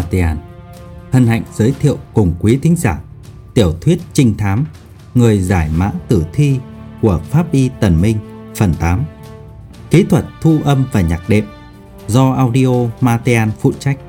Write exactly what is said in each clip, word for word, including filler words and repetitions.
Martian hân hạnh giới thiệu cùng quý thính giả tiểu thuyết trinh thám Người giải mã tử thi của Pháp y Tần Minh phần tám. Kỹ thuật thu âm và nhạc đệm do Audio Martian phụ trách.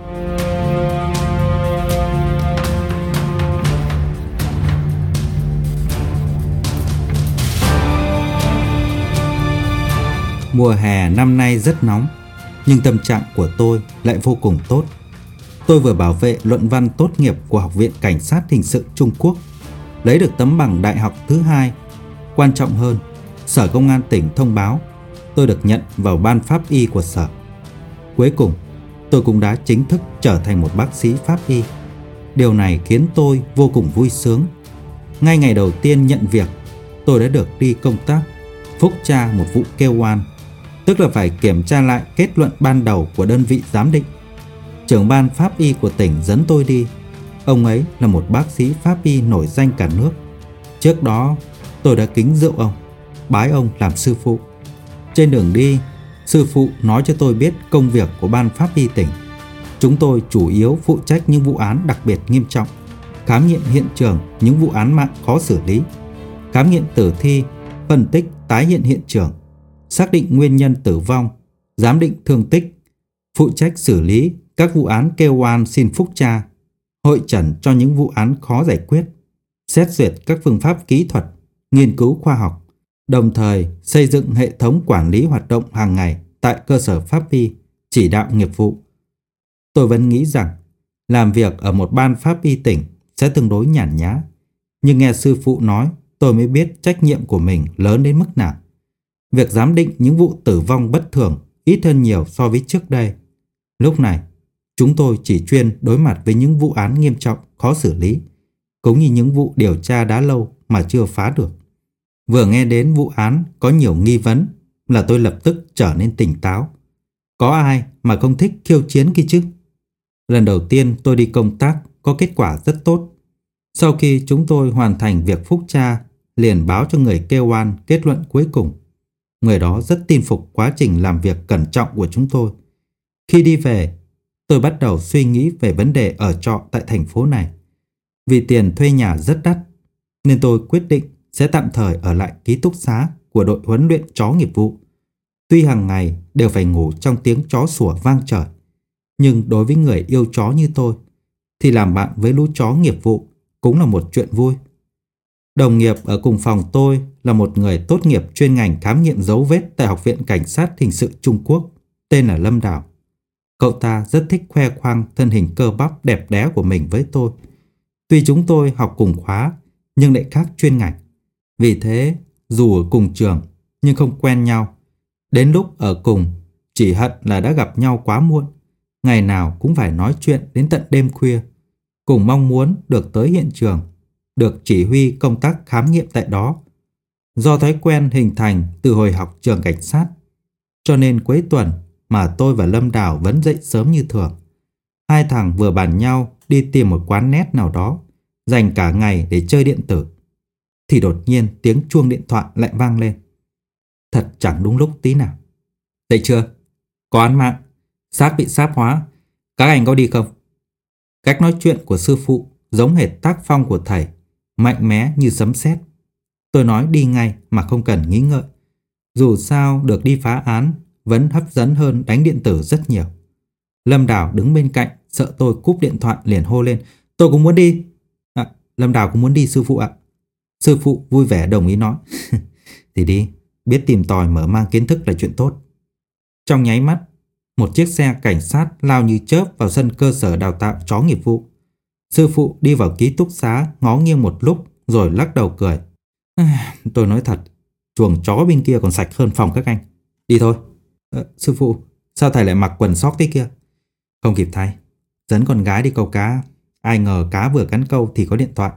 Mùa hè năm nay rất nóng, nhưng tâm trạng của tôi lại vô cùng tốt. Tôi vừa bảo vệ luận văn tốt nghiệp của Học viện Cảnh sát Hình sự Trung Quốc, lấy được tấm bằng đại học thứ hai. Quan trọng hơn, Sở Công an tỉnh thông báo tôi được nhận vào ban pháp y của sở. Cuối cùng, tôi cũng đã chính thức trở thành một bác sĩ pháp y. Điều này khiến tôi vô cùng vui sướng. Ngay ngày đầu tiên nhận việc, tôi đã được đi công tác phúc tra một vụ kêu oan, tức là phải kiểm tra lại kết luận ban đầu của đơn vị giám định. Trưởng ban pháp y của tỉnh dẫn tôi đi. Ông ấy là một bác sĩ pháp y nổi danh cả nước. Trước đó tôi đã kính rượu ông, bái ông làm sư phụ. Trên đường đi, sư phụ nói cho tôi biết công việc của ban pháp y tỉnh. Chúng tôi chủ yếu phụ trách những vụ án đặc biệt nghiêm trọng, khám nghiệm hiện trường những vụ án mạng khó xử lý, khám nghiệm tử thi, phân tích tái hiện hiện trường, xác định nguyên nhân tử vong, giám định thương tích, phụ trách xử lý các vụ án kêu oan xin phúc tra, hội chẩn cho những vụ án khó giải quyết, xét duyệt các phương pháp kỹ thuật, nghiên cứu khoa học, đồng thời xây dựng hệ thống quản lý hoạt động hàng ngày tại cơ sở pháp y, chỉ đạo nghiệp vụ. Tôi vẫn nghĩ rằng làm việc ở một ban pháp y tỉnh sẽ tương đối nhàn nhã, nhưng nghe sư phụ nói tôi mới biết trách nhiệm của mình lớn đến mức nào. Việc giám định những vụ tử vong bất thường ít hơn nhiều so với trước đây. Lúc này, chúng tôi chỉ chuyên đối mặt với những vụ án nghiêm trọng, khó xử lý, cũng như những vụ điều tra đã lâu mà chưa phá được. Vừa nghe đến vụ án có nhiều nghi vấn là tôi lập tức trở nên tỉnh táo. Có ai mà không thích khiêu chiến kia chứ? Lần đầu tiên tôi đi công tác có kết quả rất tốt. Sau khi chúng tôi hoàn thành việc phúc tra, liền báo cho người kêu oan kết luận cuối cùng. Người đó rất tin phục quá trình làm việc cẩn trọng của chúng tôi. Khi đi về, tôi bắt đầu suy nghĩ về vấn đề ở trọ tại thành phố này. Vì tiền thuê nhà rất đắt, nên tôi quyết định sẽ tạm thời ở lại ký túc xá của đội huấn luyện chó nghiệp vụ. Tuy hàng ngày đều phải ngủ trong tiếng chó sủa vang trời, nhưng đối với người yêu chó như tôi, thì làm bạn với lũ chó nghiệp vụ cũng là một chuyện vui. Đồng nghiệp ở cùng phòng tôi là một người tốt nghiệp chuyên ngành khám nghiệm dấu vết tại Học viện Cảnh sát Hình sự Trung Quốc, tên là Lâm Đào. Cậu ta rất thích khoe khoang thân hình cơ bắp đẹp đẽ của mình với tôi. Tuy chúng tôi học cùng khóa, nhưng lại khác chuyên ngành. Vì thế, dù ở cùng trường, nhưng không quen nhau. Đến lúc ở cùng, chỉ hận là đã gặp nhau quá muộn. Ngày nào cũng phải nói chuyện đến tận đêm khuya, cùng mong muốn được tới hiện trường, được chỉ huy công tác khám nghiệm tại đó. Do thói quen hình thành từ hồi học trường cảnh sát, cho nên cuối tuần mà tôi và Lâm Đào vẫn dậy sớm như thường. Hai thằng vừa bàn nhau đi tìm một quán net nào đó, dành cả ngày để chơi điện tử. Thì đột nhiên tiếng chuông điện thoại lại vang lên. Thật chẳng đúng lúc tí nào. Dậy chưa? Có án mạng, xác bị sáp hóa, các anh có đi không? Cách nói chuyện của sư phụ giống hệt tác phong của thầy, mạnh mẽ như sấm sét. Tôi nói đi ngay mà không cần nghĩ ngợi. Dù sao được đi phá án vẫn hấp dẫn hơn đánh điện tử rất nhiều. Lâm Đào đứng bên cạnh, sợ tôi cúp điện thoại liền hô lên. Tôi cũng muốn đi. À, Lâm Đào cũng muốn đi sư phụ ạ. Sư phụ vui vẻ đồng ý nói. Thì đi, biết tìm tòi mở mang kiến thức là chuyện tốt. Trong nháy mắt, một chiếc xe cảnh sát lao như chớp vào sân cơ sở đào tạo chó nghiệp vụ. Sư phụ đi vào ký túc xá ngó nghiêng một lúc rồi lắc đầu cười. À, tôi nói thật, chuồng chó bên kia còn sạch hơn phòng các anh. Đi thôi. À, sư phụ, sao thầy lại mặc quần sóc thế kia? Không kịp thay, dẫn con gái đi câu cá. Ai ngờ cá vừa cắn câu thì có điện thoại.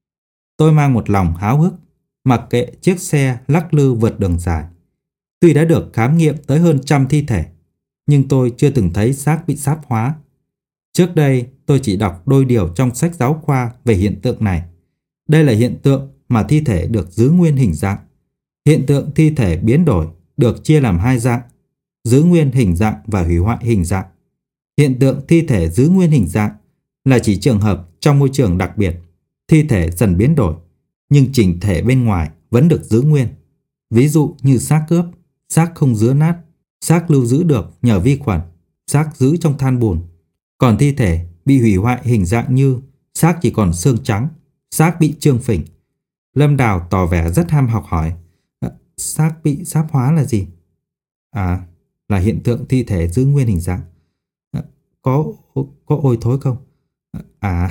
Tôi mang một lòng háo hức, mặc kệ chiếc xe lắc lư vượt đường dài. Tuy đã được khám nghiệm tới hơn trăm thi thể, nhưng tôi chưa từng thấy xác bị sáp hóa. Trước đây tôi chỉ đọc đôi điều trong sách giáo khoa về hiện tượng này. Đây là hiện tượng mà thi thể được giữ nguyên hình dạng. Hiện tượng thi thể biến đổi được chia làm hai dạng: giữ nguyên hình dạng và hủy hoại hình dạng. Hiện tượng thi thể giữ nguyên hình dạng là chỉ trường hợp trong môi trường đặc biệt, thi thể dần biến đổi, nhưng chỉnh thể bên ngoài vẫn được giữ nguyên. Ví dụ như xác ướp, xác không dứa nát, xác lưu giữ được nhờ vi khuẩn, xác giữ trong than bùn. Còn thi thể bị hủy hoại hình dạng như xác chỉ còn xương trắng, xác bị trương phình. Lâm Đào tỏ vẻ rất ham học hỏi. À, xác bị sáp hóa là gì? À, là hiện tượng thi thể giữ nguyên hình dạng. À, có có ôi thối không? À,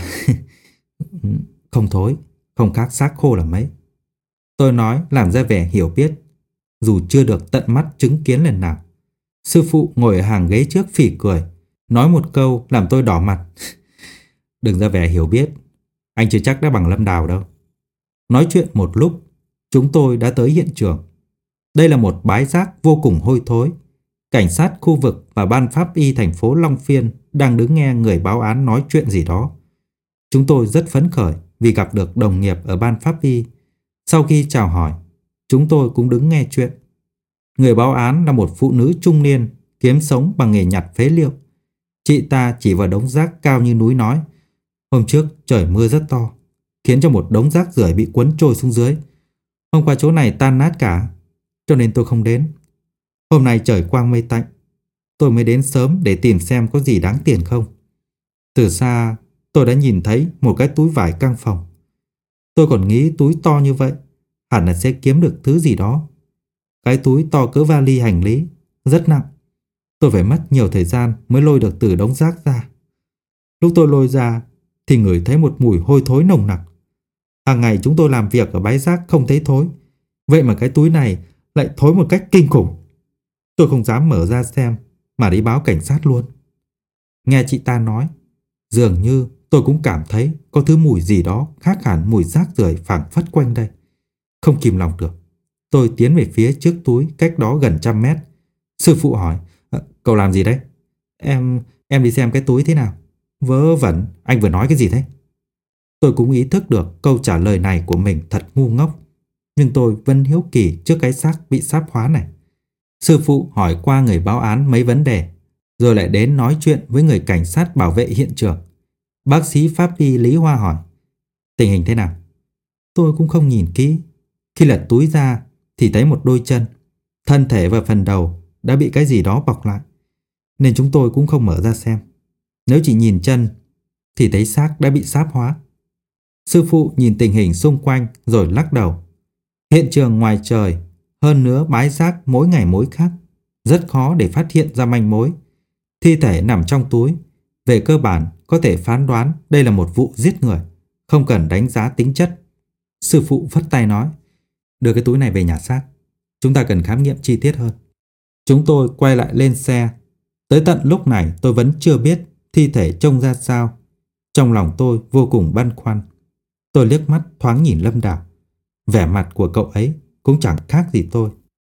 không thối, không khác xác khô là mấy. Tôi nói làm ra vẻ hiểu biết, dù chưa được tận mắt chứng kiến lần nào. Sư phụ ngồi ở hàng ghế trước phì cười, nói một câu làm tôi đỏ mặt. Đừng ra vẻ hiểu biết, anh chưa chắc đã bằng Lâm Đào đâu. Nói chuyện một lúc, chúng tôi đã tới hiện trường. Đây là một bãi rác vô cùng hôi thối. Cảnh sát khu vực và ban pháp y thành phố Long Phiên đang đứng nghe người báo án nói chuyện gì đó. Chúng tôi rất phấn khởi vì gặp được đồng nghiệp ở ban pháp y. Sau khi chào hỏi, chúng tôi cũng đứng nghe chuyện. Người báo án là một phụ nữ trung niên kiếm sống bằng nghề nhặt phế liệu. Chị ta chỉ vào đống rác cao như núi nói: hôm trước trời mưa rất to, khiến cho một đống rác rưởi bị cuốn trôi xuống dưới. Hôm qua chỗ này tan nát cả, cho nên tôi không đến. Hôm nay trời quang mây tạnh, tôi mới đến sớm để tìm xem có gì đáng tiền không. Từ xa tôi đã nhìn thấy một cái túi vải căng phòng. Tôi còn nghĩ túi to như vậy hẳn là sẽ kiếm được thứ gì đó. Cái túi to cỡ vali hành lý, rất nặng. Tôi phải mất nhiều thời gian mới lôi được từ đống rác ra. Lúc tôi lôi ra thì ngửi thấy một mùi hôi thối nồng nặc. Hàng ngày chúng tôi làm việc ở bãi rác không thấy thối, vậy mà cái túi này lại thối một cách kinh khủng. Tôi không dám mở ra xem mà đi báo cảnh sát luôn. Nghe chị ta nói, dường như tôi cũng cảm thấy có thứ mùi gì đó khác hẳn mùi rác rưởi phảng phất quanh đây. Không kìm lòng được, tôi tiến về phía trước túi cách đó gần trăm mét. Sư phụ hỏi: à, cậu làm gì đấy? Em, em đi xem cái túi thế nào. Vớ vẩn, anh vừa nói cái gì thế? Tôi cũng ý thức được câu trả lời này của mình thật ngu ngốc, nhưng tôi vẫn hiếu kỳ trước cái xác bị sáp hóa này. Sư phụ hỏi qua người báo án mấy vấn đề, rồi lại đến nói chuyện với người cảnh sát bảo vệ hiện trường. Bác sĩ pháp y Lý Hoa hỏi: tình hình thế nào? Tôi cũng không nhìn kỹ. Khi lật túi ra thì thấy một đôi chân, thân thể và phần đầu đã bị cái gì đó bọc lại, nên chúng tôi cũng không mở ra xem. Nếu chỉ nhìn chân thì thấy xác đã bị sáp hóa. Sư phụ nhìn tình hình xung quanh rồi lắc đầu. Hiện trường ngoài trời, hơn nữa bãi rác mỗi ngày mỗi khác, rất khó để phát hiện ra manh mối. Thi thể nằm trong túi, về cơ bản có thể phán đoán đây là một vụ giết người, không cần đánh giá tính chất. Sư phụ phất tay nói: đưa cái túi này về nhà xác, chúng ta cần khám nghiệm chi tiết hơn. Chúng tôi quay lại lên xe. Tới tận lúc này tôi vẫn chưa biết thi thể trông ra sao. Trong lòng tôi vô cùng băn khoăn. Tôi liếc mắt thoáng nhìn Lâm Đào. Vẻ mặt của cậu ấy cũng chẳng khác gì tôi.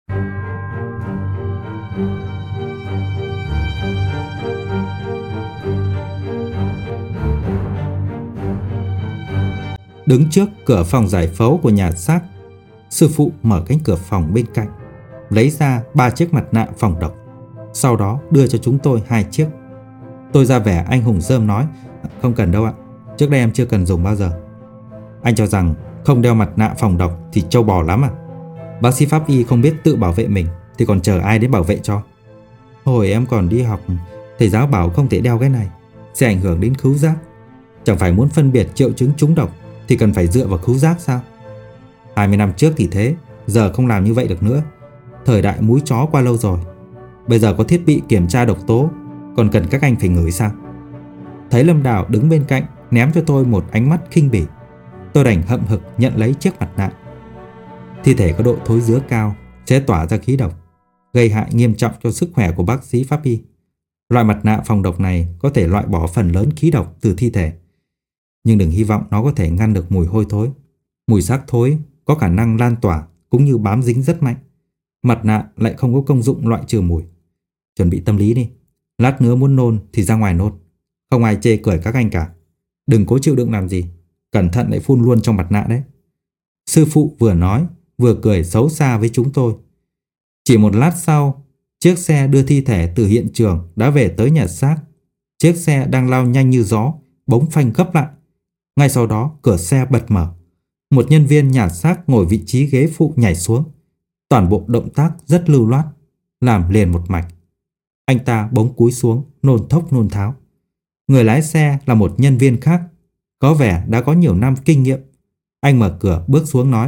Đứng trước cửa phòng giải phẫu của nhà xác, sư phụ mở cánh cửa phòng bên cạnh, lấy ra ba chiếc mặt nạ phòng độc, sau đó đưa cho chúng tôi hai chiếc. Tôi ra vẻ anh hùng rơm nói: không cần đâu ạ, trước đây em chưa cần dùng bao giờ. Anh cho rằng không đeo mặt nạ phòng độc thì trâu bò lắm à? Bác sĩ pháp y không biết tự bảo vệ mình thì còn chờ ai đến bảo vệ cho? Hồi em còn đi học, thầy giáo bảo không thể đeo cái này, sẽ ảnh hưởng đến khứu giác. Chẳng phải muốn phân biệt triệu chứng trúng độc thì cần phải dựa vào khứu giác sao? hai mươi năm trước thì thế, giờ không làm như vậy được nữa. Thời đại múi chó qua lâu rồi. Bây giờ có thiết bị kiểm tra độc tố, còn cần các anh phải ngửi sao? Thấy Lâm Đào đứng bên cạnh ném cho tôi một ánh mắt khinh bỉ, tôi đành hậm hực nhận lấy chiếc mặt nạ. Thi thể có độ thối rữa cao sẽ tỏa ra khí độc, gây hại nghiêm trọng cho sức khỏe của bác sĩ pháp y. Loại mặt nạ phòng độc này có thể loại bỏ phần lớn khí độc từ thi thể, nhưng đừng hy vọng nó có thể ngăn được mùi hôi thối. Mùi xác thối có khả năng lan tỏa cũng như bám dính rất mạnh. Mặt nạ lại không có công dụng loại trừ mùi. Chuẩn bị tâm lý đi, lát nữa muốn nôn thì ra ngoài nôn, không ai chê cười các anh cả. Đừng cố chịu đựng làm gì, cẩn thận lại phun luôn trong mặt nạ đấy. Sư phụ vừa nói vừa cười xấu xa với chúng tôi. Chỉ một lát sau, chiếc xe đưa thi thể từ hiện trường đã về tới nhà xác. Chiếc xe đang lao nhanh như gió, bỗng phanh gấp lại. Ngay sau đó cửa xe bật mở. Một nhân viên nhặt xác ngồi vị trí ghế phụ nhảy xuống. Toàn bộ động tác rất lưu loát, làm liền một mạch. Anh ta bỗng cúi xuống, nôn thốc nôn tháo. Người lái xe là một nhân viên khác, có vẻ đã có nhiều năm kinh nghiệm. Anh mở cửa bước xuống nói: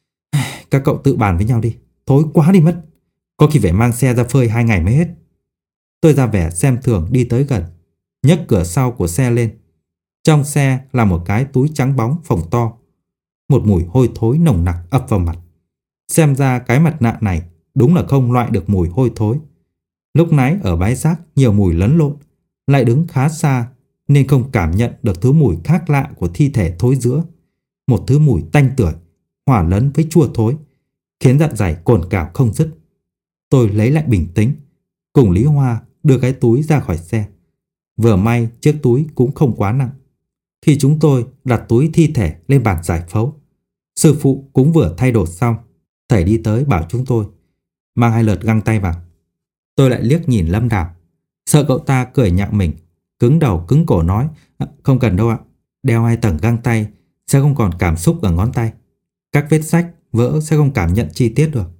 Các cậu tự bàn với nhau đi, thối quá đi mất. Có khi phải mang xe ra phơi hai ngày mới hết. Tôi ra vẻ xem thường đi tới gần, nhấc cửa sau của xe lên. Trong xe là một cái túi trắng bóng phồng to. Một mùi hôi thối nồng nặc ập vào mặt. Xem ra cái mặt nạ này đúng là không loại được mùi hôi thối. Lúc nãy ở bãi rác nhiều mùi lẫn lộn, lại đứng khá xa nên không cảm nhận được thứ mùi khác lạ của thi thể thối rữa. Một thứ mùi tanh tưởi hòa lẫn với chua thối, khiến dạ dày cồn cào không dứt. Tôi lấy lại bình tĩnh, cùng Lý Hoa đưa cái túi ra khỏi xe. Vừa may chiếc túi cũng không quá nặng. Khi chúng tôi đặt túi thi thể lên bàn giải phẫu, sư phụ cũng vừa thay đồ xong. Thầy đi tới bảo chúng tôi mang hai lượt găng tay vào. Tôi lại liếc nhìn Lâm Đào, sợ cậu ta cười nhạo mình, cứng đầu cứng cổ nói: Không cần đâu ạ, đeo hai tầng găng tay sẽ không còn cảm xúc ở ngón tay. Các vết rách vỡ sẽ không cảm nhận chi tiết được.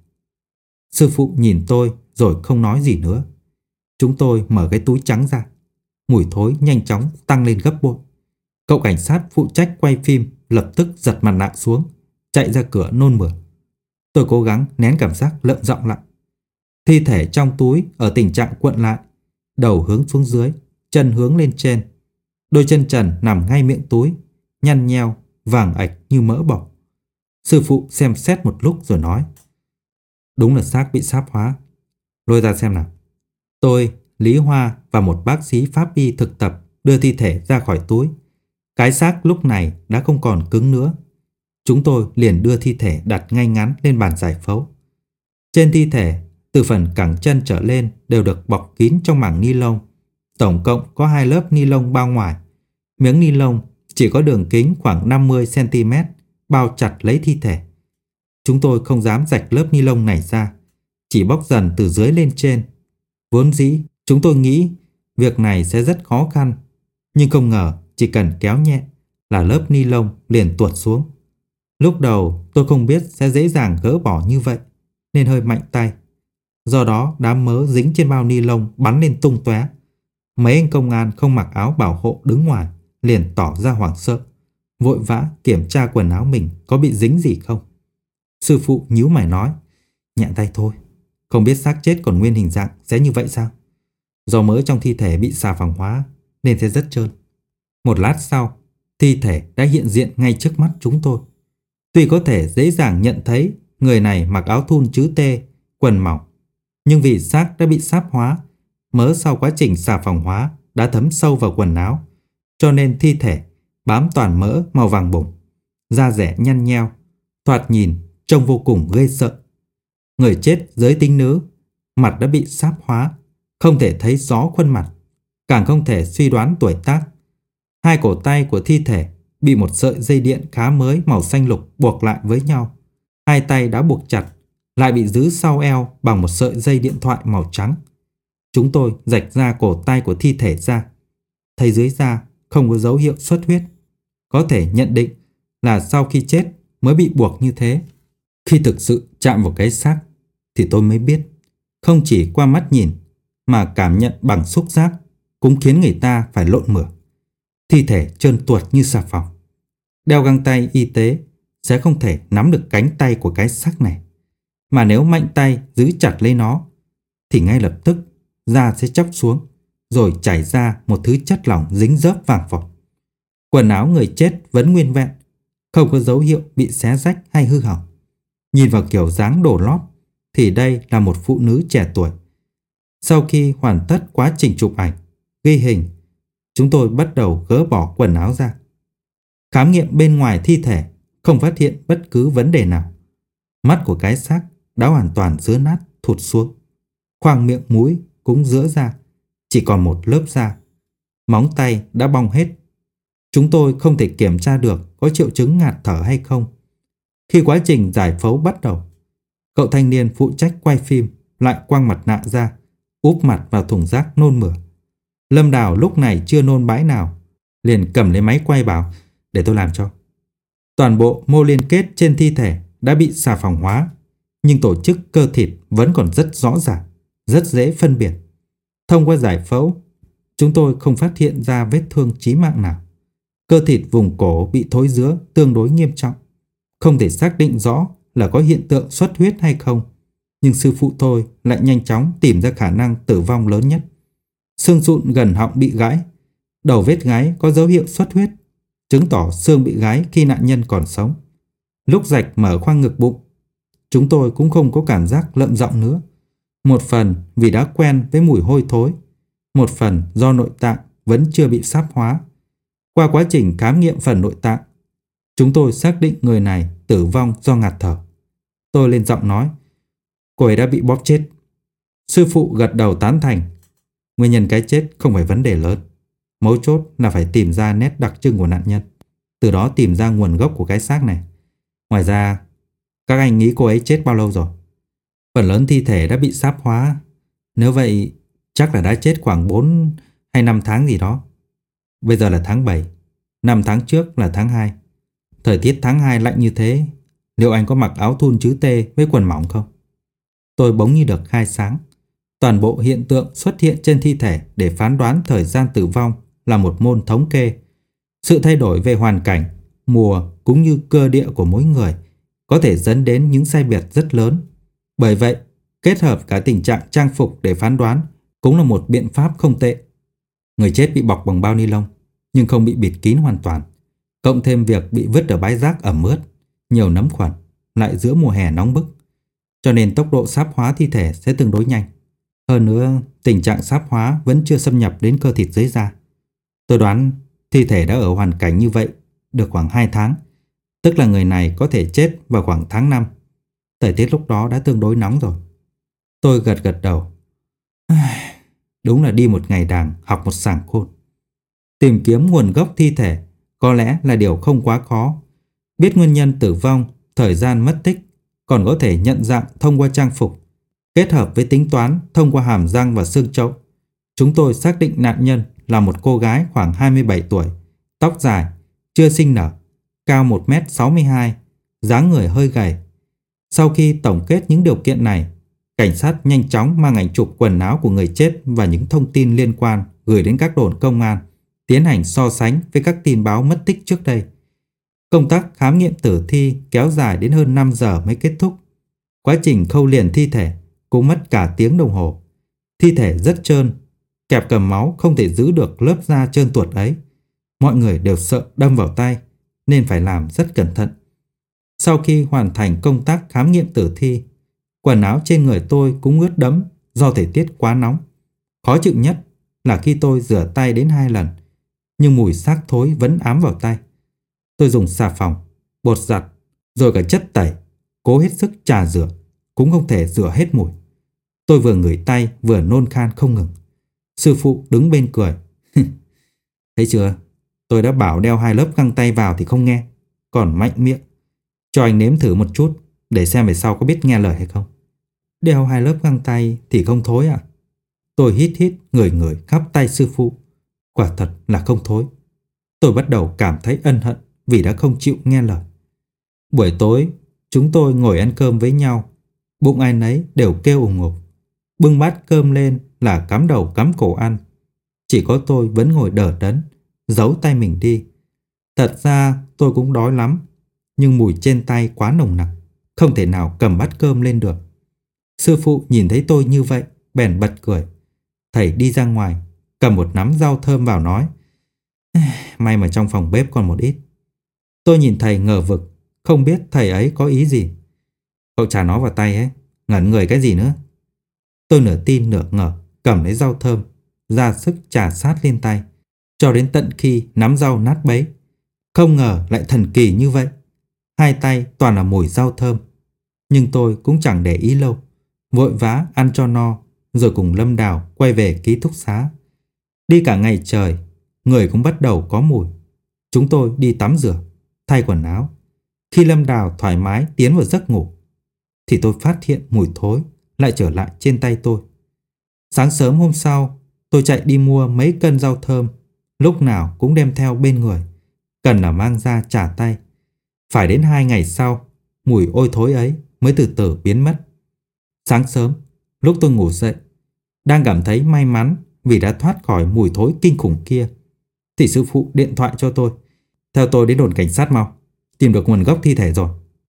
Sư phụ nhìn tôi rồi không nói gì nữa. Chúng tôi mở cái túi trắng ra. Mùi thối nhanh chóng tăng lên gấp bội. Cậu cảnh sát phụ trách quay phim lập tức giật mặt nạ xuống, chạy ra cửa nôn mửa. Tôi cố gắng nén cảm giác lợm giọng lại. Thi thể trong túi ở tình trạng cuộn lại, đầu hướng xuống dưới, chân hướng lên trên. Đôi chân trần nằm ngay miệng túi, nhăn nheo, vàng ạch như mỡ bò. Sư phụ xem xét một lúc rồi nói: Đúng là xác bị sáp hóa. Lôi ra xem nào. Tôi, Lý Hoa và một bác sĩ pháp y thực tập đưa thi thể ra khỏi túi. Cái xác lúc này đã không còn cứng nữa. Chúng tôi liền đưa thi thể đặt ngay ngắn lên bàn giải phẫu. Trên thi thể, từ phần cẳng chân trở lên đều được bọc kín trong mảng ni lông. Tổng cộng có hai lớp ni lông bao ngoài. Miếng ni lông chỉ có đường kính khoảng năm mươi xăng ti mét, bao chặt lấy thi thể. Chúng tôi không dám rạch lớp ni lông này ra, chỉ bóc dần từ dưới lên trên. Vốn dĩ chúng tôi nghĩ việc này sẽ rất khó khăn, nhưng không ngờ chỉ cần kéo nhẹ là lớp ni lông liền tuột xuống. Lúc đầu tôi không biết sẽ dễ dàng gỡ bỏ như vậy nên hơi mạnh tay. Do đó đám mỡ dính trên bao ni lông bắn lên tung tóe. Mấy anh công an không mặc áo bảo hộ đứng ngoài liền tỏ ra hoảng sợ, vội vã kiểm tra quần áo mình có bị dính gì không. Sư phụ nhíu mày nói: Nhẹ tay thôi, không biết xác chết còn nguyên hình dạng sẽ như vậy sao? Do mỡ trong thi thể bị xà phòng hóa nên sẽ rất trơn. Một lát sau, thi thể đã hiện diện ngay trước mắt chúng tôi. Tuy có thể dễ dàng nhận thấy người này mặc áo thun chữ T, quần mỏng, nhưng vì xác đã bị sáp hóa, mỡ sau quá trình xà phòng hóa đã thấm sâu vào quần áo, cho nên thi thể bám toàn mỡ màu vàng bủng, da dẻ nhăn nheo, thoạt nhìn trông vô cùng ghê sợ. Người chết giới tính nữ, mặt đã bị sáp hóa, không thể thấy rõ khuôn mặt, càng không thể suy đoán tuổi tác. Hai cổ tay của thi thể bị một sợi dây điện khá mới màu xanh lục buộc lại với nhau. Hai tay đã buộc chặt, lại bị giữ sau eo bằng một sợi dây điện thoại màu trắng. Chúng tôi rạch ra cổ tay của thi thể ra. Thấy dưới da không có dấu hiệu xuất huyết, có thể nhận định là sau khi chết mới bị buộc như thế. Khi thực sự chạm vào cái xác thì tôi mới biết, không chỉ qua mắt nhìn mà cảm nhận bằng xúc giác cũng khiến người ta phải lộn mửa. Thi thể trơn tuột như xà phòng. Đeo găng tay y tế sẽ không thể nắm được cánh tay của cái xác này, mà nếu mạnh tay giữ chặt lấy nó thì ngay lập tức da sẽ chóc xuống, rồi chảy ra một thứ chất lỏng dính dớp vàng vọt. Quần áo người chết vẫn nguyên vẹn, không có dấu hiệu bị xé rách hay hư hỏng. Nhìn vào kiểu dáng đồ lót thì đây là một phụ nữ trẻ tuổi. Sau khi hoàn tất quá trình chụp ảnh, ghi hình, chúng tôi bắt đầu gỡ bỏ quần áo ra. Khám nghiệm bên ngoài thi thể không phát hiện bất cứ vấn đề nào. Mắt của cái xác đã hoàn toàn rữa nát thụt xuống. Khoang miệng mũi cũng rữa ra, chỉ còn một lớp da. Móng tay đã bong hết. Chúng tôi không thể kiểm tra được có triệu chứng ngạt thở hay không. Khi quá trình giải phẫu bắt đầu, cậu thanh niên phụ trách quay phim lại quăng mặt nạ ra, úp mặt vào thùng rác nôn mửa. Lâm Đào lúc này chưa nôn bãi nào, liền cầm lấy máy quay bảo để tôi làm cho. Toàn bộ mô liên kết trên thi thể đã bị xà phòng hóa, nhưng tổ chức cơ thịt vẫn còn rất rõ ràng, rất dễ phân biệt. Thông qua giải phẫu, chúng tôi không phát hiện ra vết thương chí mạng nào. Cơ thịt vùng cổ bị thối rữa tương đối nghiêm trọng, không thể xác định rõ là có hiện tượng xuất huyết hay không, nhưng sư phụ tôi lại nhanh chóng tìm ra khả năng tử vong lớn nhất. Xương sụn gần họng bị gãy, đầu vết gáy có dấu hiệu xuất huyết, chứng tỏ xương bị gãy khi nạn nhân còn sống. Lúc rạch mở khoang ngực bụng, chúng tôi cũng không có cảm giác lợm giọng nữa. Một phần vì đã quen với mùi hôi thối, một phần do nội tạng vẫn chưa bị sáp hóa. Qua quá trình khám nghiệm phần nội tạng, chúng tôi xác định người này tử vong do ngạt thở. Tôi lên giọng nói, cô ấy đã bị bóp chết. Sư phụ gật đầu tán thành. Nguyên nhân cái chết không phải vấn đề lớn. Mấu chốt là phải tìm ra nét đặc trưng của nạn nhân, từ đó tìm ra nguồn gốc của cái xác này. Ngoài ra, các anh nghĩ cô ấy chết bao lâu rồi? Phần lớn thi thể đã bị sáp hóa. Nếu vậy, chắc là đã chết khoảng bốn hay năm tháng gì đó. Bây giờ là tháng bảy, năm tháng trước là tháng hai. Thời tiết tháng hai lạnh như thế, liệu anh có mặc áo thun chữ T với quần mỏng không? Tôi bỗng như được khai sáng. Toàn bộ hiện tượng xuất hiện trên thi thể để phán đoán thời gian tử vong là một môn thống kê. Sự thay đổi về hoàn cảnh, mùa cũng như cơ địa của mỗi người có thể dẫn đến những sai biệt rất lớn. Bởi vậy, kết hợp cả tình trạng trang phục để phán đoán cũng là một biện pháp không tệ. Người chết bị bọc bằng bao ni lông nhưng không bị bịt kín hoàn toàn, cộng thêm việc bị vứt ở bãi rác ẩm ướt, nhiều nấm khuẩn, lại giữa mùa hè nóng bức, cho nên tốc độ sáp hóa thi thể sẽ tương đối nhanh. Hơn nữa, tình trạng sáp hóa vẫn chưa xâm nhập đến cơ thịt dưới da. Tôi đoán thi thể đã ở hoàn cảnh như vậy được khoảng hai tháng, tức là người này có thể chết vào khoảng tháng năm. Thời tiết lúc đó đã tương đối nóng rồi. Tôi gật gật đầu. Đúng là đi một ngày đàng, học một sảng khôn. Tìm kiếm nguồn gốc thi thể có lẽ là điều không quá khó. Biết nguyên nhân tử vong, thời gian mất tích, còn có thể nhận dạng thông qua trang phục. Kết hợp với tính toán thông qua hàm răng và xương chậu, chúng tôi xác định nạn nhân là một cô gái khoảng hai mươi bảy tuổi, tóc dài, chưa sinh nở, cao một mét sáu mươi hai, dáng người hơi gầy. Sau khi tổng kết những điều kiện này, cảnh sát nhanh chóng mang ảnh chụp quần áo của người chết và những thông tin liên quan gửi đến các đồn công an, tiến hành so sánh với các tin báo mất tích trước đây. Công tác khám nghiệm tử thi kéo dài đến hơn năm giờ mới kết thúc. Quá trình khâu liền thi thể cũng mất cả tiếng đồng hồ. Thi thể rất trơn, kẹp cầm máu không thể giữ được lớp da trơn tuột ấy. Mọi người đều sợ đâm vào tay nên phải làm rất cẩn thận. Sau khi hoàn thành công tác khám nghiệm tử thi, quần áo trên người tôi cũng ướt đẫm do thời tiết quá nóng. Khó chịu nhất là khi tôi rửa tay đến hai lần, nhưng mùi xác thối vẫn ám vào tay. Tôi dùng xà phòng, bột giặt, rồi cả chất tẩy, cố hết sức chà rửa, cũng không thể rửa hết mùi. Tôi vừa ngửi tay vừa nôn khan không ngừng. Sư phụ đứng bên cười. Thấy chưa, tôi đã bảo đeo hai lớp găng tay vào thì không nghe, còn mạnh miệng. Cho anh nếm thử một chút để xem về sau có biết nghe lời hay không. Đeo hai lớp găng tay thì không thối à? Tôi hít hít ngửi ngửi khắp tay sư phụ. Quả thật là không thối. Tôi bắt đầu cảm thấy ân hận vì đã không chịu nghe lời. Buổi tối, chúng tôi ngồi ăn cơm với nhau. Bụng ai nấy đều kêu ủng ục. Bưng bát cơm lên là cắm đầu cắm cổ ăn. Chỉ có tôi vẫn ngồi đờ đẫn, giấu tay mình đi. Thật ra tôi cũng đói lắm, nhưng mùi trên tay quá nồng nặc, không thể nào cầm bát cơm lên được. Sư phụ nhìn thấy tôi như vậy, bèn bật cười. Thầy đi ra ngoài, cầm một nắm rau thơm vào nói, may mà trong phòng bếp còn một ít. Tôi nhìn thầy ngờ vực, không biết thầy ấy có ý gì. Cậu chả nó vào tay ấy, ngẩn người cái gì nữa. Tôi nửa tin nửa ngờ, cầm lấy rau thơm, ra sức chà sát lên tay, cho đến tận khi nắm rau nát bấy. Không ngờ lại thần kỳ như vậy. Hai tay toàn là mùi rau thơm. Nhưng tôi cũng chẳng để ý lâu, vội vã ăn cho no, rồi cùng Lâm Đào quay về ký túc xá. Đi cả ngày trời, người cũng bắt đầu có mùi. Chúng tôi đi tắm rửa, thay quần áo. Khi Lâm Đào thoải mái tiến vào giấc ngủ, thì tôi phát hiện mùi thối lại trở lại trên tay tôi. Sáng sớm hôm sau, tôi chạy đi mua mấy cân rau thơm, lúc nào cũng đem theo bên người, cần là mang ra trả tay. Phải đến hai ngày sau, mùi ôi thối ấy mới từ từ biến mất. Sáng sớm, lúc tôi ngủ dậy, đang cảm thấy may mắn vì đã thoát khỏi mùi thối kinh khủng kia, thì sư phụ điện thoại cho tôi. Theo tôi đến đồn cảnh sát mau, tìm được nguồn gốc thi thể rồi.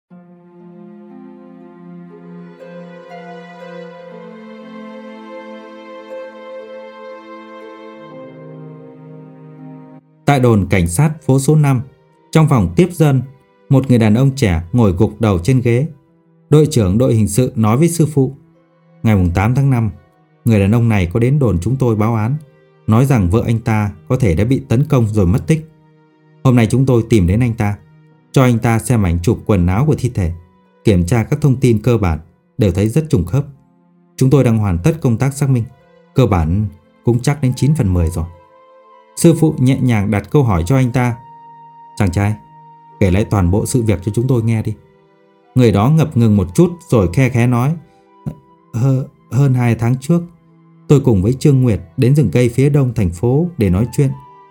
Tại đồn cảnh sát phố số năm, trong phòng tiếp dân, một người đàn ông trẻ ngồi gục đầu trên ghế. Đội trưởng đội hình sự nói với sư phụ: Ngày tám tháng năm, người đàn ông này có đến đồn chúng tôi báo án, nói rằng vợ anh ta có thể đã bị tấn công rồi mất tích. Hôm nay chúng tôi tìm đến anh ta, cho anh ta xem ảnh chụp quần áo của thi thể, kiểm tra các thông tin cơ bản, đều thấy rất trùng khớp. Chúng tôi đang hoàn tất công tác xác minh, cơ bản cũng chắc đến chín phần mười rồi. Sư phụ nhẹ nhàng đặt câu hỏi cho anh ta: Chàng trai, kể lại toàn bộ sự việc cho chúng tôi nghe đi. Người đó ngập ngừng một chút rồi khe khẽ nói: Hơ, Hơn hai tháng trước, tôi cùng với Trương Nguyệt đến rừng cây phía đông thành phố để nói chuyện.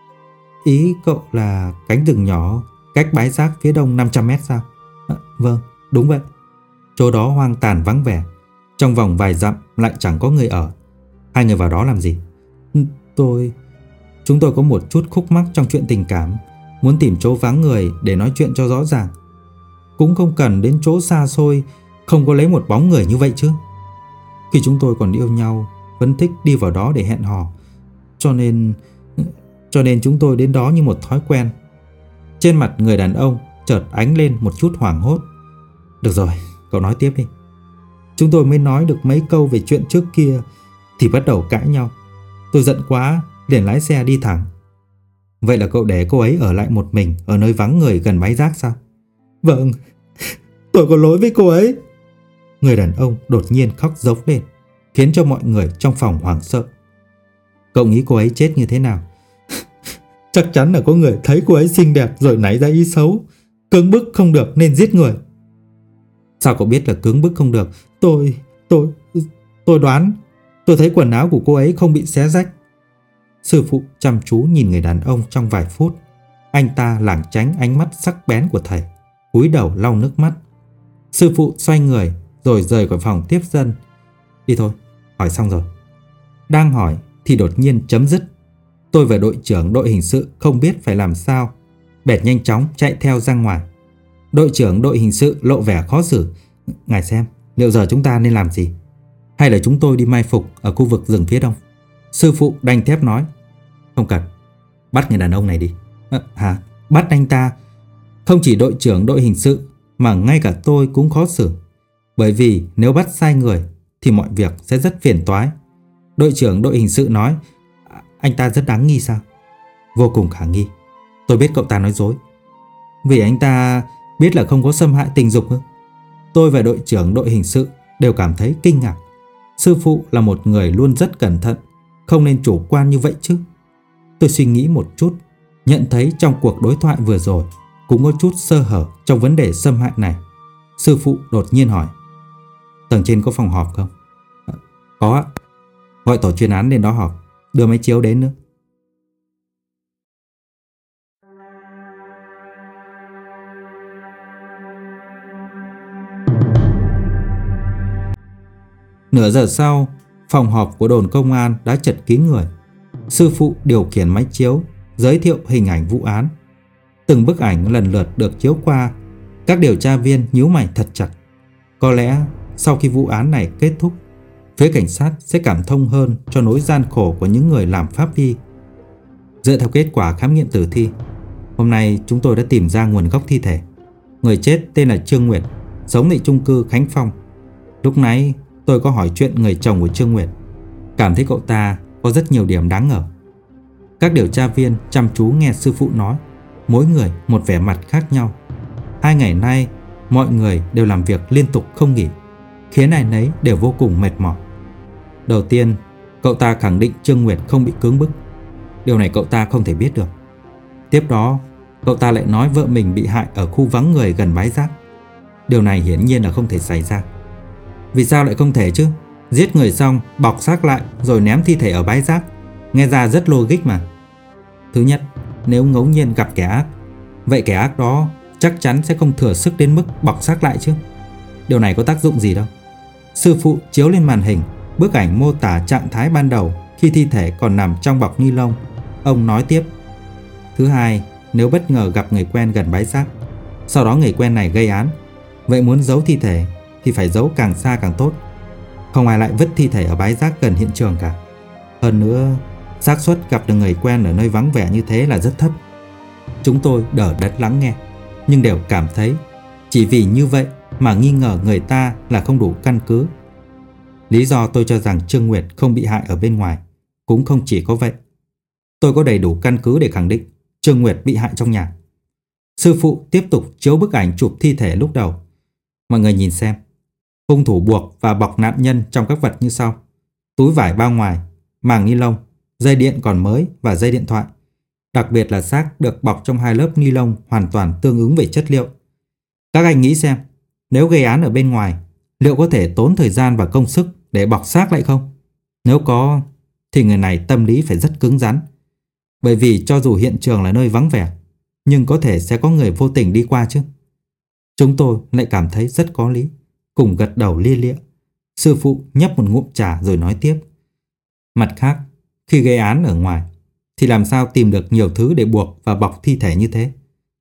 Ý cậu là cánh rừng nhỏ cách bãi rác phía đông năm trăm mét sao? À, vâng, đúng vậy. Chỗ đó hoang tàn vắng vẻ, trong vòng vài dặm lại chẳng có người ở. Hai người vào đó làm gì? Tôi... Chúng tôi có một chút khúc mắc trong chuyện tình cảm, muốn tìm chỗ vắng người để nói chuyện cho rõ ràng. Cũng không cần đến chỗ xa xôi, không có lấy một bóng người như vậy chứ. Khi chúng tôi còn yêu nhau, vẫn thích đi vào đó để hẹn hò. Cho nên... Cho nên chúng tôi đến đó như một thói quen. Trên mặt người đàn ông chợt ánh lên một chút hoảng hốt. Được rồi, cậu nói tiếp đi. Chúng tôi mới nói được mấy câu về chuyện trước kia thì bắt đầu cãi nhau. Tôi giận quá, liền lái xe đi thẳng. Vậy là cậu để cô ấy ở lại một mình ở nơi vắng người gần bãi rác sao? Vâng, tôi có lỗi với cô ấy. Người đàn ông đột nhiên khóc rống lên, khiến cho mọi người trong phòng hoảng sợ. Cậu nghĩ cô ấy chết như thế nào? Chắc chắn là có người thấy cô ấy xinh đẹp rồi nảy ra ý xấu, cưỡng bức không được nên giết người. Sao cậu biết là cưỡng bức không được? Tôi... tôi... tôi đoán. Tôi thấy quần áo của cô ấy không bị xé rách. Sư phụ chăm chú nhìn người đàn ông trong vài phút. Anh ta lảng tránh ánh mắt sắc bén của thầy, cúi đầu lau nước mắt. Sư phụ xoay người rồi rời khỏi phòng tiếp dân. Đi thôi, hỏi xong rồi. Đang hỏi thì đột nhiên chấm dứt. Tôi và đội trưởng đội hình sự không biết phải làm sao, bèn nhanh chóng chạy theo ra ngoài. Đội trưởng đội hình sự lộ vẻ khó xử. Ngài xem, liệu giờ chúng ta nên làm gì? Hay là chúng tôi đi mai phục ở khu vực rừng phía đông? Sư phụ đanh thép nói: Không cần, bắt người đàn ông này đi. À, hả? Bắt anh ta? Không chỉ đội trưởng đội hình sự mà ngay cả tôi cũng khó xử. Bởi vì nếu bắt sai người thì mọi việc sẽ rất phiền toái. Đội trưởng đội hình sự nói: Anh ta rất đáng nghi sao? Vô cùng khả nghi. Tôi biết cậu ta nói dối. Vì anh ta biết là không có xâm hại tình dục. Tôi và đội trưởng đội hình sự đều cảm thấy kinh ngạc. Sư phụ là một người luôn rất cẩn thận, không nên chủ quan như vậy chứ. Tôi suy nghĩ một chút, nhận thấy trong cuộc đối thoại vừa rồi cũng có chút sơ hở trong vấn đề xâm hại này. Sư phụ đột nhiên hỏi: Tầng trên có phòng họp không? À, có ạ. Gọi tổ chuyên án đến đó họp, đưa máy chiếu đến nữa. Nửa giờ sau, phòng họp của đồn công an đã chật kín người. Sư phụ điều khiển máy chiếu, giới thiệu hình ảnh vụ án. Từng bức ảnh lần lượt được chiếu qua. Các điều tra viên nhíu mày thật chặt. Có lẽ sau khi vụ án này kết thúc, phía cảnh sát sẽ cảm thông hơn cho nỗi gian khổ của những người làm pháp y. Dựa theo kết quả khám nghiệm tử thi, hôm nay chúng tôi đã tìm ra nguồn gốc thi thể. Người chết tên là Trương Nguyệt, sống tại chung cư Khánh Phong. Lúc nãy tôi có hỏi chuyện người chồng của Trương Nguyệt, cảm thấy cậu ta có rất nhiều điểm đáng ngờ. Các điều tra viên chăm chú nghe sư phụ nói, mỗi người một vẻ mặt khác nhau. Hai ngày nay, mọi người đều làm việc liên tục không nghỉ, khiến ai nấy đều vô cùng mệt mỏi. Đầu tiên, cậu ta khẳng định Trương Nguyệt không bị cưỡng bức. Điều này cậu ta không thể biết được. Tiếp đó, cậu ta lại nói vợ mình bị hại ở khu vắng người gần bãi rác. Điều này hiển nhiên là không thể xảy ra. Vì sao lại không thể chứ? Giết người xong, bọc xác lại rồi ném thi thể ở bãi rác, nghe ra rất logic mà. Thứ nhất, nếu ngẫu nhiên gặp kẻ ác, vậy kẻ ác đó chắc chắn sẽ không thừa sức đến mức bọc xác lại chứ. Điều này có tác dụng gì đâu. Sư phụ chiếu lên màn hình bức ảnh mô tả trạng thái ban đầu khi thi thể còn nằm trong bọc ni lông. Ông nói tiếp. Thứ hai, nếu bất ngờ gặp người quen gần bãi rác, sau đó người quen này gây án, vậy muốn giấu thi thể thì phải giấu càng xa càng tốt. Không ai lại vứt thi thể ở bãi rác gần hiện trường cả. Hơn nữa, xác suất gặp được người quen ở nơi vắng vẻ như thế là rất thấp. Chúng tôi đỡ đẫn lắng nghe, nhưng đều cảm thấy chỉ vì như vậy mà nghi ngờ người ta là không đủ căn cứ. Lý do tôi cho rằng Trương Nguyệt không bị hại ở bên ngoài cũng không chỉ có vậy. Tôi có đầy đủ căn cứ để khẳng định Trương Nguyệt bị hại trong nhà. Sư phụ tiếp tục chiếu bức ảnh chụp thi thể lúc đầu. Mọi người nhìn xem. Hung thủ buộc và bọc nạn nhân trong các vật như sau: túi vải bao ngoài, màng ni lông, dây điện còn mới và dây điện thoại. Đặc biệt là xác được bọc trong hai lớp ni lông hoàn toàn tương ứng về chất liệu. Các anh nghĩ xem, nếu gây án ở bên ngoài, liệu có thể tốn thời gian và công sức để bọc xác lại không? Nếu có, thì người này tâm lý phải rất cứng rắn. Bởi vì cho dù hiện trường là nơi vắng vẻ, nhưng có thể sẽ có người vô tình đi qua chứ. Chúng tôi lại cảm thấy rất có lý, cùng gật đầu lia lịa. Sư phụ nhấp một ngụm trà rồi nói tiếp. Mặt khác, khi gây án ở ngoài, thì làm sao tìm được nhiều thứ để buộc và bọc thi thể như thế?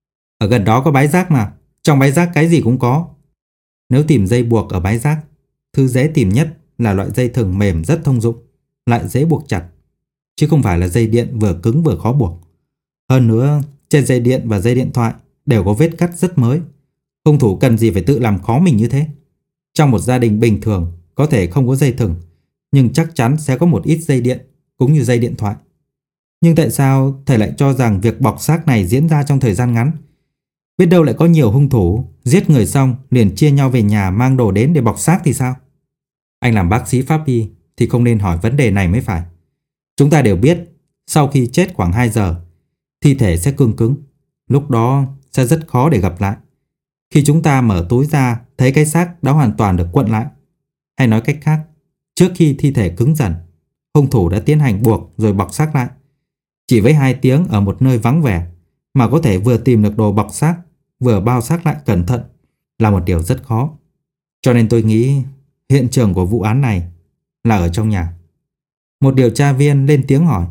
Ở gần đó có bãi rác mà, trong bãi rác cái gì cũng có. Nếu tìm dây buộc ở bãi rác, thứ dễ tìm nhất là loại dây thừng mềm rất thông dụng, lại dễ buộc chặt, chứ không phải là dây điện vừa cứng vừa khó buộc. Hơn nữa, trên dây điện và dây điện thoại đều có vết cắt rất mới. Hung thủ cần gì phải tự làm khó mình như thế? Trong một gia đình bình thường có thể không có dây thừng, nhưng chắc chắn sẽ có một ít dây điện cũng như dây điện thoại. Nhưng tại sao thầy lại cho rằng việc bọc xác này diễn ra trong thời gian ngắn? Biết đâu lại có nhiều hung thủ giết người xong liền chia nhau về nhà mang đồ đến để bọc xác thì sao? Anh làm bác sĩ pháp y thì không nên hỏi vấn đề này mới phải. Chúng ta đều biết sau khi chết khoảng hai giờ, thi thể sẽ cương cứng. Lúc đó sẽ rất khó để gặp lại. Khi chúng ta mở túi ra, thấy cái xác đã hoàn toàn được cuộn lại. Hay nói cách khác, trước khi thi thể cứng dần, hung thủ đã tiến hành buộc rồi bọc xác lại. Chỉ với hai tiếng ở một nơi vắng vẻ mà có thể vừa tìm được đồ bọc xác, vừa bao xác lại cẩn thận là một điều rất khó. Cho nên tôi nghĩ hiện trường của vụ án này là ở trong nhà. Một điều tra viên lên tiếng hỏi,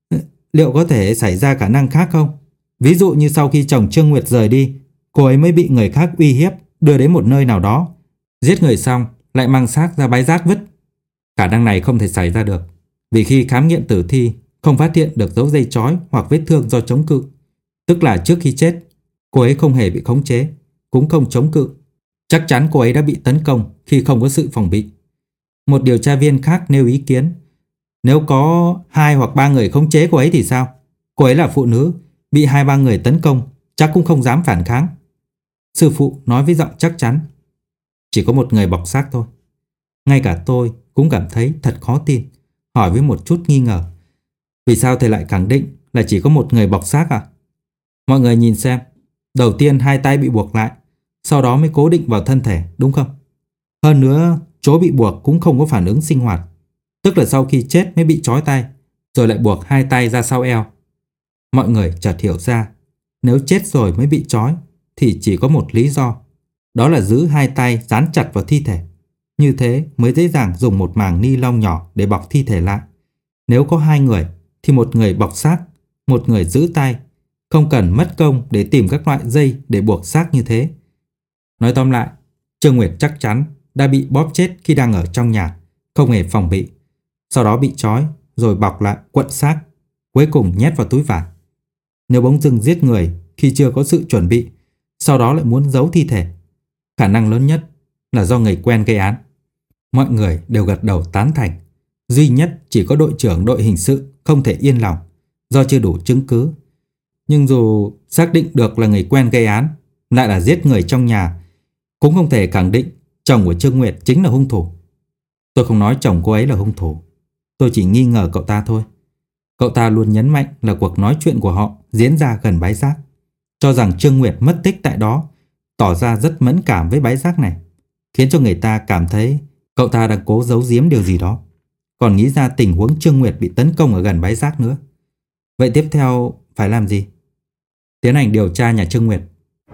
liệu có thể xảy ra khả năng khác không? Ví dụ như sau khi chồng Trương Nguyệt rời đi, cô ấy mới bị người khác uy hiếp đưa đến một nơi nào đó, giết người xong lại mang xác ra bãi rác vứt. Khả năng này không thể xảy ra được, vì khi khám nghiệm tử thi không phát hiện được dấu dây trói hoặc vết thương do chống cự. Tức là trước khi chết, cô ấy không hề bị khống chế, cũng không chống cự. Chắc chắn cô ấy đã bị tấn công khi không có sự phòng bị. Một điều tra viên khác nêu ý kiến, nếu có hai hoặc ba người khống chế cô ấy thì sao? Cô ấy là phụ nữ, bị hai ba người tấn công, chắc cũng không dám phản kháng. Sư phụ nói với giọng chắc chắn. Chỉ có một người bọc xác thôi. Ngay cả tôi cũng cảm thấy thật khó tin, hỏi với một chút nghi ngờ. Vì sao thầy lại khẳng định là chỉ có một người bọc xác à? Mọi người nhìn xem, đầu tiên hai tay bị buộc lại, sau đó mới cố định vào thân thể, đúng không? Hơn nữa, chỗ bị buộc cũng không có phản ứng sinh hoạt. Tức là sau khi chết mới bị trói tay, rồi lại buộc hai tay ra sau eo. Mọi người chợt hiểu ra, nếu chết rồi mới bị trói thì chỉ có một lý do, đó là giữ hai tay dán chặt vào thi thể. Như thế mới dễ dàng dùng một màng ni lông nhỏ để bọc thi thể lại. Nếu có hai người thì một người bọc xác, một người giữ tay, không cần mất công để tìm các loại dây để buộc xác như thế. Nói tóm lại, Trương Nguyệt chắc chắn đã bị bóp chết khi đang ở trong nhà, không hề phòng bị. Sau đó bị trói rồi bọc lại cuộn xác, cuối cùng nhét vào túi vải. Nếu bỗng dưng giết người khi chưa có sự chuẩn bị, sau đó lại muốn giấu thi thể, khả năng lớn nhất là do người quen gây án. Mọi người đều gật đầu tán thành. Duy nhất chỉ có đội trưởng đội hình sự không thể yên lòng do chưa đủ chứng cứ. Nhưng dù xác định được là người quen gây án, lại là giết người trong nhà, cũng không thể khẳng định chồng của Trương Nguyệt chính là hung thủ. Tôi không nói chồng cô ấy là hung thủ, tôi chỉ nghi ngờ cậu ta thôi. Cậu ta luôn nhấn mạnh là cuộc nói chuyện của họ diễn ra gần bãi rác, cho rằng Trương Nguyệt mất tích tại đó, tỏ ra rất mẫn cảm với bãi rác này, khiến cho người ta cảm thấy cậu ta đang cố giấu giếm điều gì đó, còn nghĩ ra tình huống Trương Nguyệt bị tấn công ở gần bãi rác nữa. Vậy tiếp theo phải làm gì? Tiến hành điều tra nhà Trương Nguyệt.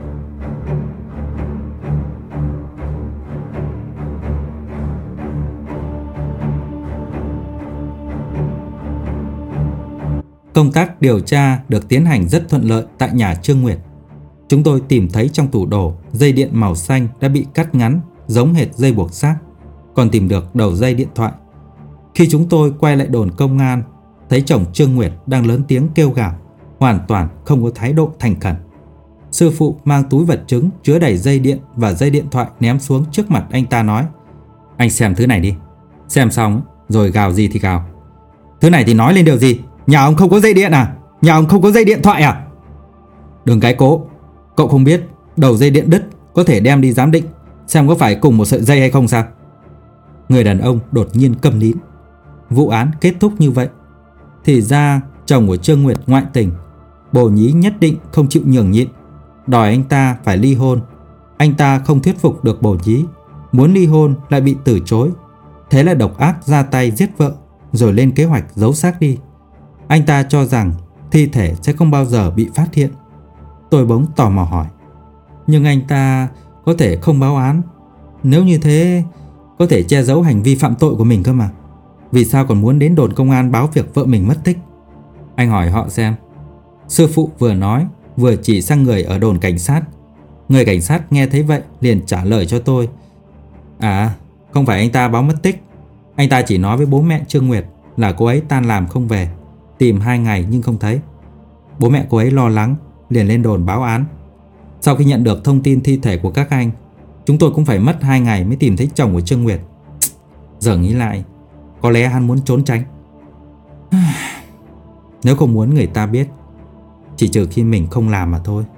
Công tác điều tra được tiến hành rất thuận lợi tại nhà Trương Nguyệt. Chúng tôi tìm thấy trong tủ đồ dây điện màu xanh đã bị cắt ngắn giống hệt dây buộc xác, còn tìm được đầu dây điện thoại. Khi chúng tôi quay lại đồn công an, thấy chồng Trương Nguyệt đang lớn tiếng kêu gào, hoàn toàn không có thái độ thành khẩn. Sư phụ mang túi vật chứng chứa đầy dây điện và dây điện thoại ném xuống trước mặt anh ta nói: "Anh xem thứ này đi, xem xong rồi gào gì thì gào. Thứ này thì nói lên điều gì? Nhà ông không có dây điện à? Nhà ông không có dây điện thoại à?" "Đừng cái cố, cậu không biết đầu dây điện đứt có thể đem đi giám định xem có phải cùng một sợi dây hay không sao?" Người đàn ông đột nhiên câm nín. Vụ án kết thúc như vậy. Thì ra chồng của Trương Nguyệt ngoại tình. Bồ nhí nhất định không chịu nhường nhịn, đòi anh ta phải ly hôn. Anh ta không thuyết phục được bồ nhí, muốn ly hôn lại bị từ chối. Thế là độc ác ra tay giết vợ, rồi lên kế hoạch giấu xác đi. Anh ta cho rằng thi thể sẽ không bao giờ bị phát hiện. Tôi bỗng tò mò hỏi: "Nhưng anh ta có thể không báo án. Nếu như thế, có thể che giấu hành vi phạm tội của mình cơ mà. Vì sao còn muốn đến đồn công an báo việc vợ mình mất tích?" Anh hỏi họ xem. Sư phụ vừa nói vừa chỉ sang người ở đồn cảnh sát. Người cảnh sát nghe thấy vậy liền trả lời cho tôi: "À, không phải anh ta báo mất tích. Anh ta chỉ nói với bố mẹ Trương Nguyệt là cô ấy tan làm không về, tìm hai ngày nhưng không thấy. Bố mẹ cô ấy lo lắng liền lên đồn báo án. Sau khi nhận được thông tin thi thể của các anh, chúng tôi cũng phải mất hai ngày mới tìm thấy chồng của Trương Nguyệt. Giờ nghĩ lại, có lẽ hắn muốn trốn tránh. Nếu không muốn người ta biết, chỉ trừ khi mình không làm mà thôi."